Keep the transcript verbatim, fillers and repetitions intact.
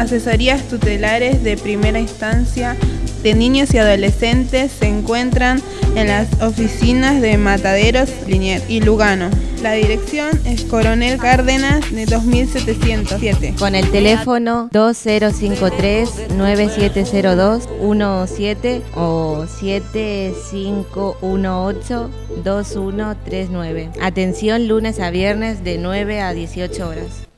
asesorías tutelares de primera instancia de niños y adolescentes se encuentran en las oficinas de Mataderos, Liniers y Lugano. La dirección es Coronel Cárdenas de dos mil setecientos siete. Con el teléfono dos cero cinco tres, nueve siete cero dos, uno siete o siete cinco uno ocho, dos uno tres nueve. Atención lunes a viernes de nueve a dieciocho horas.